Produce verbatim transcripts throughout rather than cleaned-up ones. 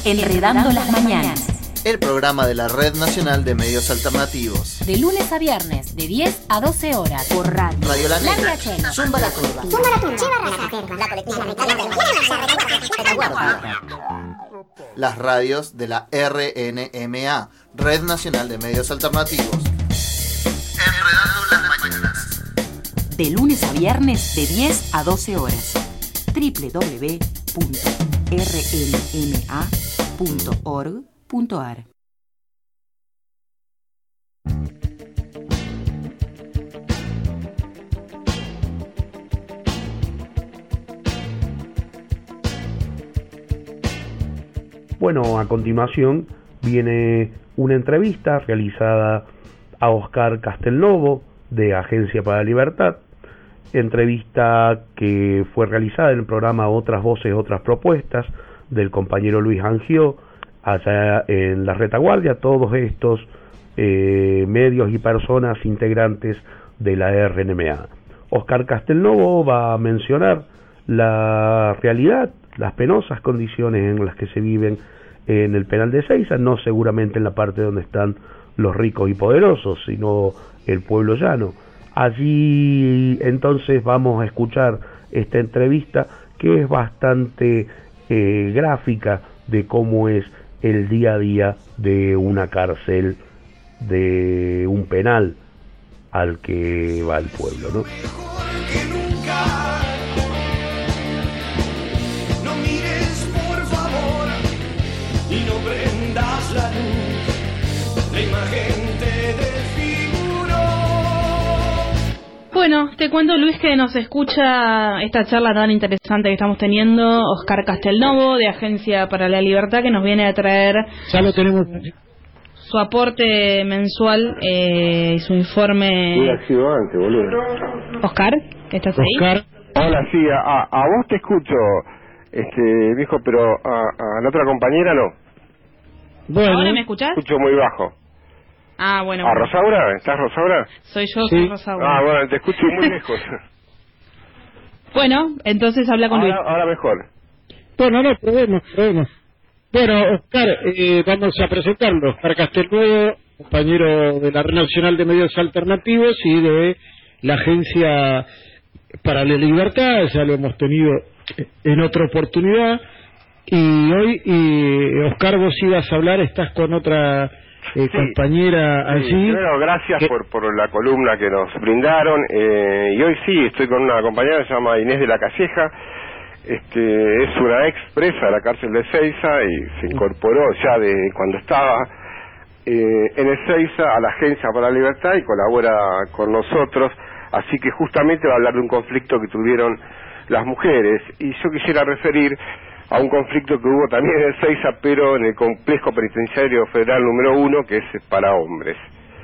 Enredando las Mañanas, el programa de la Red Nacional de Medios Alternativos. de lunes a viernes, de diez a doce horas, por radio. Radio La Negra, Chena, Zumba la Turba, Zumba la Turba, Lleva Raza, La Colectiva, La Retaguardia. las radios de la R N M A, Red Nacional de Medios Alternativos. Enredando las Mañanas. De lunes a viernes, de diez a doce horas. doble u doble u doble u punto r n m a punto org punto a r. Bueno, a continuación viene una entrevista realizada a Oscar Castelnovo de Agencia para la Libertad, entrevista que fue realizada en el programa Otras Voces, Otras Propuestas del compañero Luis Angió allá en la Retaguardia, todos estos eh, medios y personas integrantes de la R N M A. Oscar Castelnovo va a mencionar la realidad, las penosas condiciones en las que se viven en el penal de Ezeiza, no seguramente en la parte donde están los ricos y poderosos, sino el pueblo llano. Allí entonces vamos a escuchar esta entrevista que es bastante eh, gráfica de cómo es el día a día de una cárcel, de un penal al que va el pueblo, ¿no? Bueno, te cuento, Luis, que nos escucha esta charla tan interesante que estamos teniendo Oscar Castelnovo de Agencia para la Libertad, que nos viene a traer Ya lo tenemos. su aporte mensual eh, y su informe. Hubiera sido antes, boludo. Oscar, ¿estás ahí? Oscar, Hola, sí, a, a vos te escucho, este viejo, pero a, a la otra compañera no. bueno, ¿Ahora me escuchás? Escucho muy bajo. Ah, bueno. ¿A bueno. Rosaura? ¿Estás Rosaura? Soy yo, Sí. soy Rosaura. Ah, bueno, te escucho muy lejos. Bueno, entonces habla con ahora, Luis. ahora mejor. bueno, no, probemos, probemos. Bueno, Oscar, eh, vamos a presentarlo. Oscar Castelnuevo, compañero de la Red Nacional de Medios Alternativos y de la Agencia para la Libertad, ya lo hemos tenido en otra oportunidad. Y hoy, y Oscar, vos ibas a hablar, estás con otra eh, Sí. compañera Sí, allí. primero, gracias que- por, por la columna que nos brindaron. Eh, y hoy sí, estoy con una compañera que se llama Inés de la Calleja. Este, es una ex presa de la cárcel de Ezeiza y se incorporó ya de cuando estaba eh, en Ezeiza a la Agencia para la Libertad y colabora con nosotros. Así que justamente va a hablar de un conflicto que tuvieron las mujeres. Y yo quisiera referir a un conflicto que hubo también en Ezeiza, pero en el complejo penitenciario federal número uno, que es para hombres.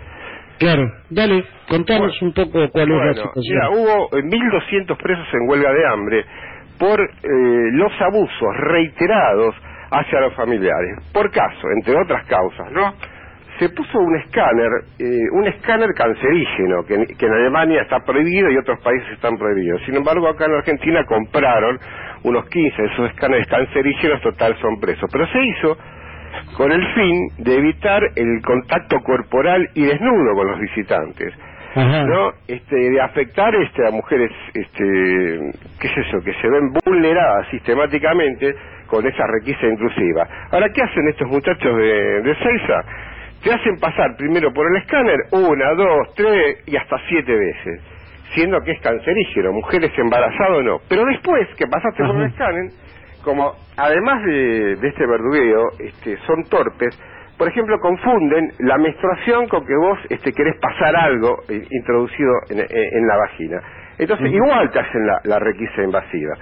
Claro, dale, contanos un poco cuál es la Bueno, situación. mira, hubo eh, mil doscientos presos en huelga de hambre por eh, los abusos reiterados hacia los familiares. Por caso, entre otras causas, ¿no? Se puso un escáner, eh, un escáner cancerígeno, que, que en Alemania está prohibido y otros países están prohibidos. Sin embargo, acá en Argentina compraron unos quince de esos escáneres cancerígenos, total son presos. Pero se hizo con el fin de evitar el contacto corporal y desnudo con los visitantes. Ajá. ¿No? Este, de afectar este, a mujeres, este, qué es eso, que se ven vulneradas sistemáticamente con esa requisa intrusiva. Ahora, ¿qué hacen estos muchachos de, de Ezeiza? Te hacen pasar primero por el escáner una, dos, tres y hasta siete veces, siendo que es cancerígeno, mujeres embarazadas no. Pero después que pasaste por el escáner, como además de, de este verdugueo, este, son torpes. Por ejemplo, confunden la menstruación con que vos este, querés pasar algo eh, introducido en, en, en la vagina. Entonces, uh-huh. igual te hacen la, la requisa invasiva.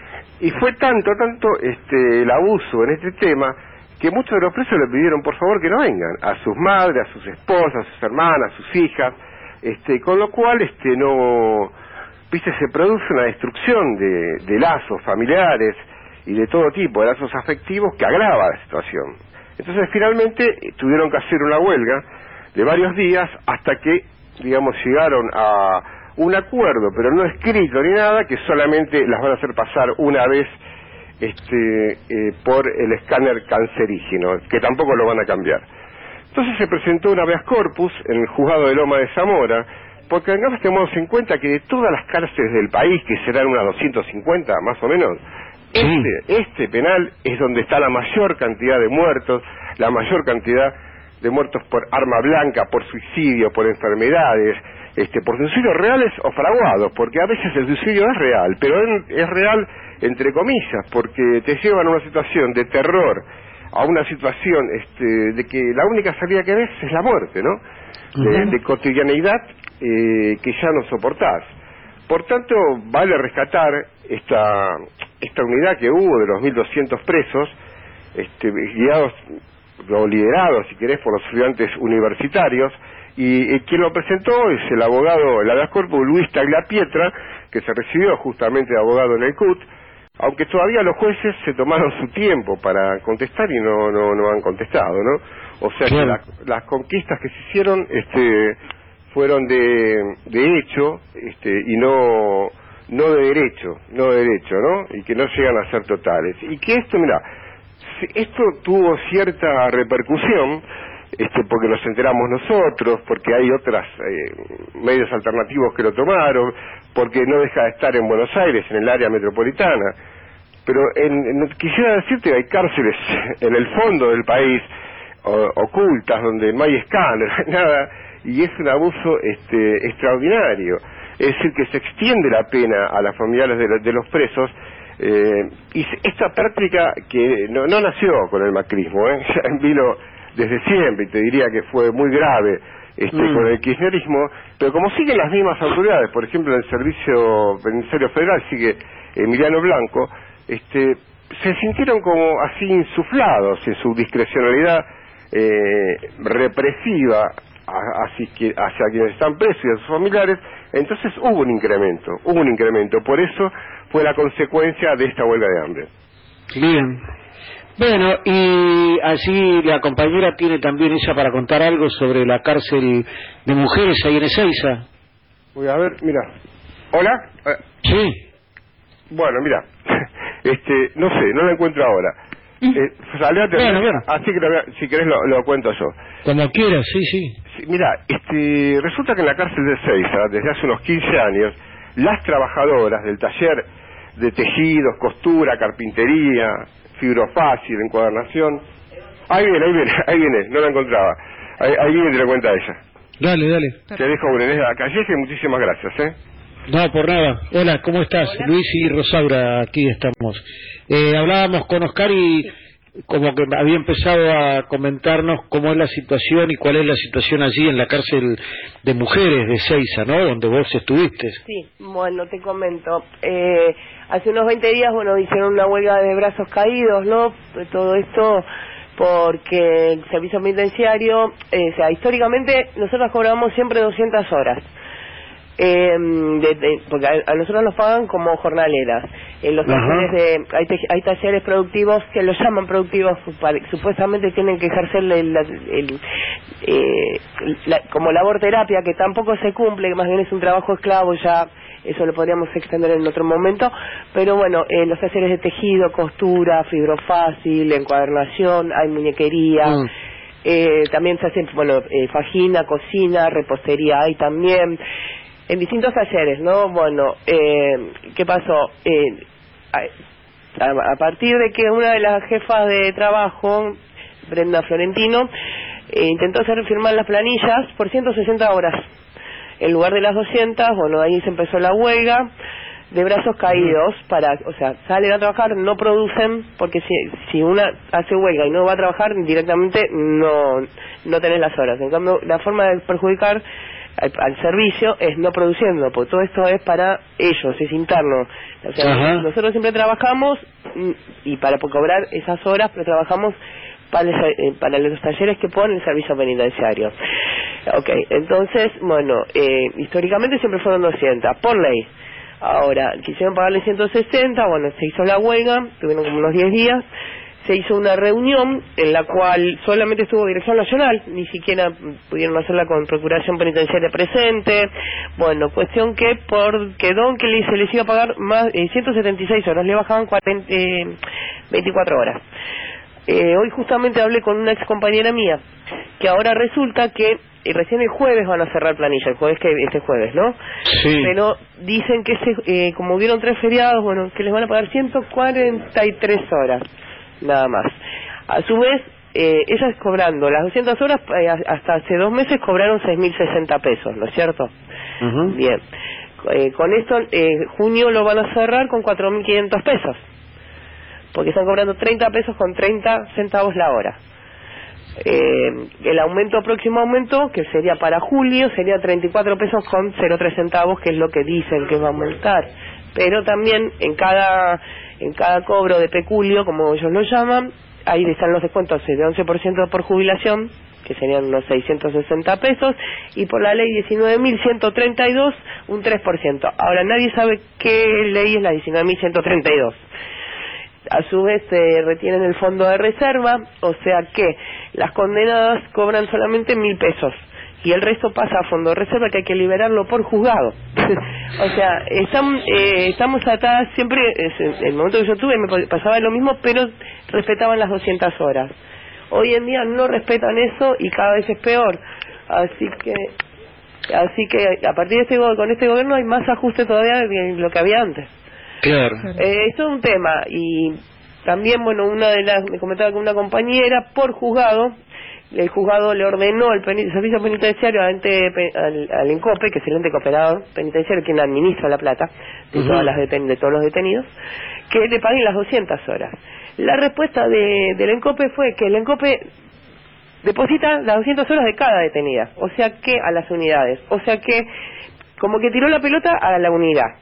Y fue tanto, tanto este, el abuso en este tema, que muchos de los presos le pidieron, por favor, que no vengan. A sus madres, a sus esposas, a sus hermanas, a sus hijas. Este, con lo cual, este, no... Viste, se produce una destrucción de, de lazos familiares y de todo tipo, de lazos afectivos, que agrava la situación. Entonces finalmente tuvieron que hacer una huelga de varios días hasta que, digamos, llegaron a un acuerdo, pero no escrito ni nada, que solamente las van a hacer pasar una vez este, eh, por el escáner cancerígeno, que tampoco lo van a cambiar. Entonces se presentó un habeas corpus en el juzgado de Loma de Zamora, porque además tenemos en cuenta que de todas las cárceles del país, que serán unas doscientas cincuenta más o menos, sí. este, este penal es donde está la mayor cantidad de muertos, la mayor cantidad de muertos por arma blanca, por suicidio, por enfermedades, este, por suicidios reales o fraguados, porque a veces el suicidio es real, pero es real entre comillas, porque te llevan a una situación de terror, a una situación este, de que la única salida que ves es la muerte, ¿no? De, uh-huh. de cotidianeidad eh, que ya no soportás. Por tanto, vale rescatar esta esta unidad que hubo de los mil doscientos presos, este, guiados o liderados, si querés, por los estudiantes universitarios, y, y quien lo presentó es el abogado, el habeas corpus Luis Tagliapietra, que se recibió justamente de abogado en el C U T, aunque todavía los jueces se tomaron su tiempo para contestar y no no, no han contestado, ¿no? O sea que la, las conquistas que se hicieron este, fueron de, de hecho este, y no no de derecho, no de derecho, ¿no? Y que no llegan a ser totales. Y que esto, mira, esto tuvo cierta repercusión, este, porque nos enteramos nosotros, porque hay otros eh, medios alternativos que lo tomaron, porque no deja de estar en Buenos Aires, en el área metropolitana. Pero en, en, quisiera decirte que hay cárceles en el fondo del país, o, ocultas, donde no hay escáner, no hay nada, y es un abuso este, extraordinario. Es decir, que se extiende la pena a las familiares de, de los presos, eh, y esta práctica que no, no nació con el macrismo, ¿eh? Ya vino desde siempre, y te diría que fue muy grave este, mm. con el kirchnerismo, pero como siguen las mismas autoridades, por ejemplo en el servicio penitenciario federal sigue Emiliano Blanco, este, se sintieron como así insuflados en su discrecionalidad eh, represiva hacia, hacia quienes están presos y a sus familiares. Entonces hubo un incremento, hubo un incremento, por eso fue la consecuencia de esta huelga de hambre. Bien. Bueno, y así la compañera tiene también ella para contar algo sobre la cárcel de mujeres ahí en Ezeiza. Voy a ver, mira. ¿Hola? Eh, sí. Bueno, mira, este, no sé, no la encuentro ahora. Eh, salate, bueno, bueno. Así que lo, si querés lo, lo cuento yo. Como quieras, sí, sí. sí. Mira, este, resulta que en la cárcel de Ezeiza, desde hace unos quince años, las trabajadoras del taller de tejidos, costura, carpintería, fibrofácil, encuadernación. Ahí viene, ahí viene, ahí viene, no la encontraba. Ahí, ahí viene, te la cuenta ella. Dale, dale. Te dejo una en la calle y muchísimas gracias, ¿eh? No, por nada. Hola, ¿cómo estás? Hola. Luis y Rosaura, aquí estamos. Eh, hablábamos con Oscar y como que había empezado a comentarnos cómo es la situación y cuál es la situación allí en la cárcel de mujeres de Ezeiza, ¿no? Donde vos estuviste. Sí, bueno, te comento. Eh, hace unos veinte días, bueno, hicieron una huelga de brazos caídos, ¿no? Todo esto porque el servicio penitenciario, eh, o sea, históricamente nosotros cobramos siempre doscientas horas. Eh, de, de, porque a, a nosotros nos pagan como jornaleras en los talleres de hay, te, hay talleres productivos que los llaman productivos, supuestamente tienen que ejercer el, el, eh, la, como labor terapia, que tampoco se cumple, que más bien es un trabajo esclavo. Ya eso lo podríamos extender en otro momento, pero bueno, eh, los talleres de tejido, costura, fibrofácil, encuadernación, hay muñequería. Mm. Eh, también se hace, bueno, eh, fajina, cocina, repostería hay también, en distintos talleres, ¿no? Bueno, eh, ¿qué pasó? Eh, a, a partir de que una de las jefas de trabajo, Brenda Florentino, eh, intentó hacer firmar las planillas por ciento sesenta horas, en lugar de las doscientas. Bueno, ahí se empezó la huelga de brazos caídos, para, o sea, salen a trabajar, no producen, porque si, si una hace huelga y no va a trabajar, directamente no, no tenés las horas. En cambio, la forma de perjudicar Al, al servicio es no produciendo, porque todo esto es para ellos, es interno. O sea, Ajá. nosotros siempre trabajamos y para cobrar esas horas, pero trabajamos para, el, para los talleres que pone el servicio penitenciario. Ok, entonces, bueno, eh, históricamente siempre fueron doscientas, por ley. Ahora, quisieron pagarle ciento sesenta, bueno, se hizo la huelga, tuvieron como unos diez días, se hizo una reunión en la cual solamente estuvo Dirección Nacional, ni siquiera pudieron hacerla con Procuración Penitenciaria presente. Bueno, cuestión que por quedó que se les iba a pagar más eh, ciento setenta y seis horas, le bajaban cuarenta, eh, veinticuatro horas. Eh, hoy justamente hablé con una ex compañera mía, que ahora resulta que y recién el jueves van a cerrar planilla, el jueves que este jueves, ¿no? Sí. Pero dicen que ese, eh, como hubieron tres feriados, bueno, que les van a pagar ciento cuarenta y tres horas, nada más. A su vez, eh, ellas cobrando las doscientas horas, eh, hasta hace dos meses cobraron seis mil sesenta pesos, ¿no es cierto? Uh-huh. Bien. Eh, con esto, eh, junio lo van a cerrar con cuatro mil quinientos pesos, porque están cobrando treinta pesos con treinta centavos la hora. Eh, el aumento, próximo aumento, que sería para julio, sería treinta y cuatro pesos con cero tres centavos, que es lo que dicen que va a aumentar. Pero también en cada en cada cobro de peculio, como ellos lo llaman, ahí están los descuentos de once por ciento por jubilación, que serían unos seiscientos sesenta pesos, y por la ley diecinueve mil ciento treinta y dos, un tres por ciento. Ahora nadie sabe qué ley es la diecinueve mil ciento treinta y dos. A su vez se retienen el fondo de reserva, o sea que las condenadas cobran solamente mil pesos y el resto pasa a fondo de reserva, que hay que liberarlo por juzgado. O sea, están, eh, estamos atadas siempre, en el momento que yo tuve me pasaba lo mismo, pero respetaban las doscientas horas. Hoy en día no respetan eso y cada vez es peor. Así que así que a partir de este con este gobierno hay más ajuste todavía de lo que había antes. Claro. Eh, esto es un tema, y también, bueno, una de las, me comentaba con una compañera, por juzgado, el juzgado le ordenó al pen, servicio penitenciario al, ente, al, al ENCOPE, que es el ente cooperador penitenciario, quien administra la plata de, uh-huh. todas las deten, de todos los detenidos, que le paguen las doscientas horas. La respuesta de, del ENCOPE fue que el ENCOPE deposita las doscientas horas de cada detenida, o sea que a las unidades, o sea que como que tiró la pelota a la unidad.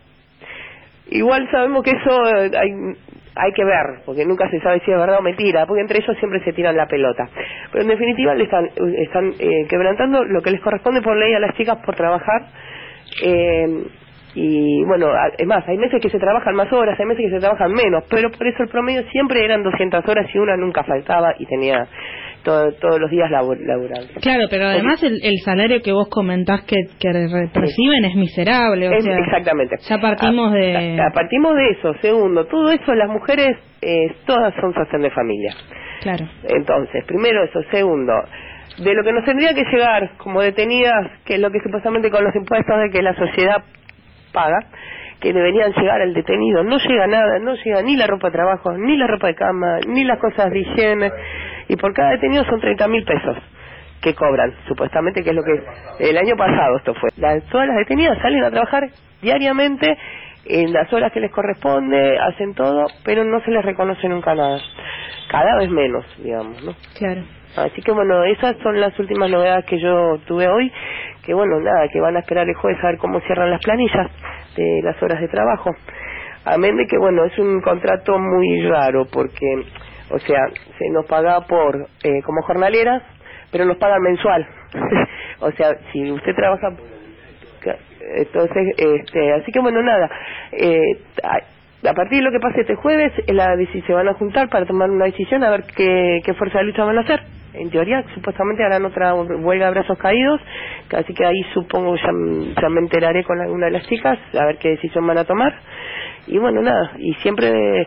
Igual sabemos que eso hay, hay que ver, porque nunca se sabe si es verdad o mentira, porque entre ellos siempre se tiran la pelota. Pero en definitiva le están, están eh, quebrantando lo que les corresponde por ley a las chicas por trabajar. Eh, y bueno, es más, hay meses que se trabajan más horas, hay meses que se trabajan menos, pero por eso el promedio siempre eran doscientas horas y una nunca faltaba y tenía todo, todos los días labor, laborales. Claro, pero además el, el salario que vos comentás que, que reciben sí. es miserable. O es, sea, exactamente. Ya partimos a, de... A, a partimos de eso. Segundo, todo eso las mujeres eh, todas son sostén de familia. Claro. Entonces, primero eso. Segundo, de lo que nos tendría que llegar como detenidas, que es lo que supuestamente con los impuestos de que la sociedad paga, que deberían llegar al detenido, no llega nada, no llega ni la ropa de trabajo, ni la ropa de cama, ni las cosas de higiene, y por cada detenido son treinta mil pesos que cobran, supuestamente, que es lo que el año pasado esto fue. Las, todas las detenidas salen a trabajar diariamente en las horas que les corresponde, hacen todo, pero no se les reconoce nunca nada, cada vez menos, digamos, ¿no? Claro. Así que bueno, esas son las últimas novedades que yo tuve hoy, que bueno, nada, que van a esperar el jueves a ver cómo cierran las planillas de las horas de trabajo. Amén de que bueno, es un contrato muy raro porque, o sea, se nos paga por, eh, como jornaleras, pero nos pagan mensual. O sea, si usted trabaja, entonces, este, así que bueno, nada, eh, a partir de lo que pase este jueves, la, se van a juntar para tomar una decisión a ver qué, qué fuerza de lucha van a hacer. En teoría, supuestamente harán otra huelga de brazos caídos, así que ahí supongo ya, ya me enteraré con alguna de las chicas, a ver qué decisión van a tomar. Y bueno, nada, y siempre,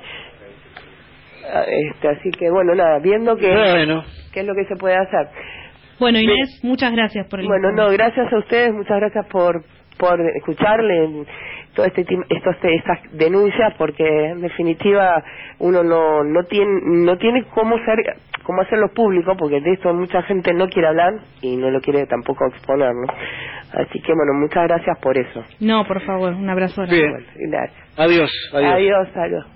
este, así que bueno, nada, viendo que, bueno. qué es lo que se puede hacer. Bueno, Inés, sí. muchas gracias por el Bueno, no, gracias a ustedes, muchas gracias por por escucharle todo este estos estas denuncias, porque en definitiva uno no no tiene no tiene cómo ser cómo hacerlo público, porque de esto mucha gente no quiere hablar y no lo quiere tampoco exponer, ¿no? Así que bueno, muchas gracias por eso. No, por favor, un abrazo. Bien. Gracias. Adiós, adiós. Adiós, adiós.